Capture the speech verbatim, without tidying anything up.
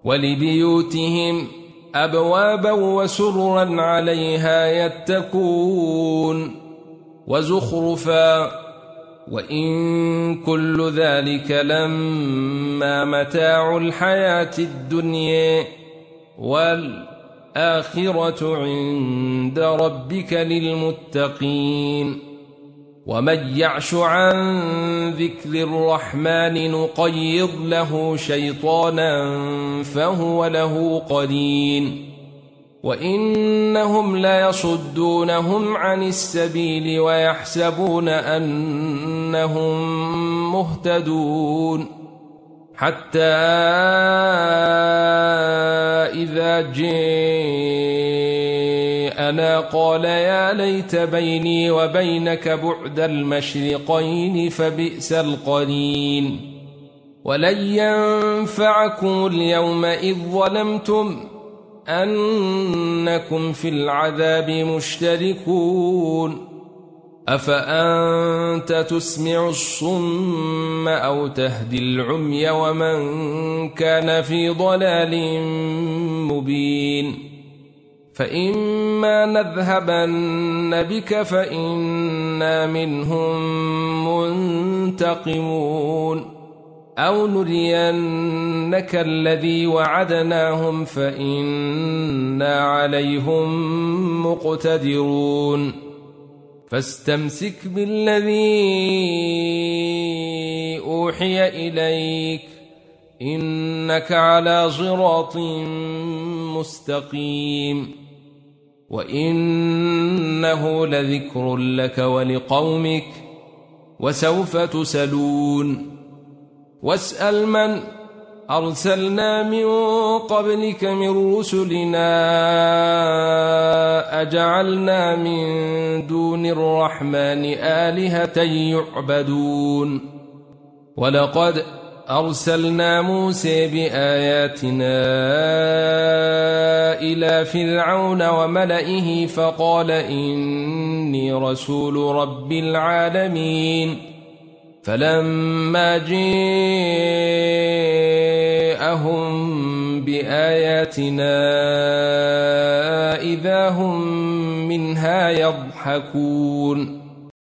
ولبيوتهم أبوابا وسررا عليها يتكون وزخرفا وإن كل ذلك لما متاع الحياة الدنيا والآخرة عند ربك للمتقين ومن يعش عن ذكر الرحمن نقيض له شيطانا فهو له قرين وإنهم ليصدونهم عن السبيل ويحسبون أنهم مهتدون حتى إذا جاءنا قال يا ليت بيني وبينك بعد المشرقين فبئس القرين ولن ينفعكم اليوم إذ ظلمتم أنكم في العذاب مشتركون أفأنت تسمع الصم أو تهدي العمي ومن كان في ضلال مبين فإما نذهبن بك فإنا منهم منتقمون أو نرينك الذي وعدناهم فإنا عليهم مقتدرون فاستمسك بالذي أوحي إليك إنك على صراط مستقيم وإنه لذكر لك ولقومك وسوف تسألون واسأل من أرسلنا من قبلك من رسلنا أجعلنا من دون الرحمن آلهة يعبدون ولقد أرسلنا موسى بآياتنا إلى فرعون وملئه فقال إني رسول رب العالمين فلما جاءهم بآياتنا إذا هم منها يضحكون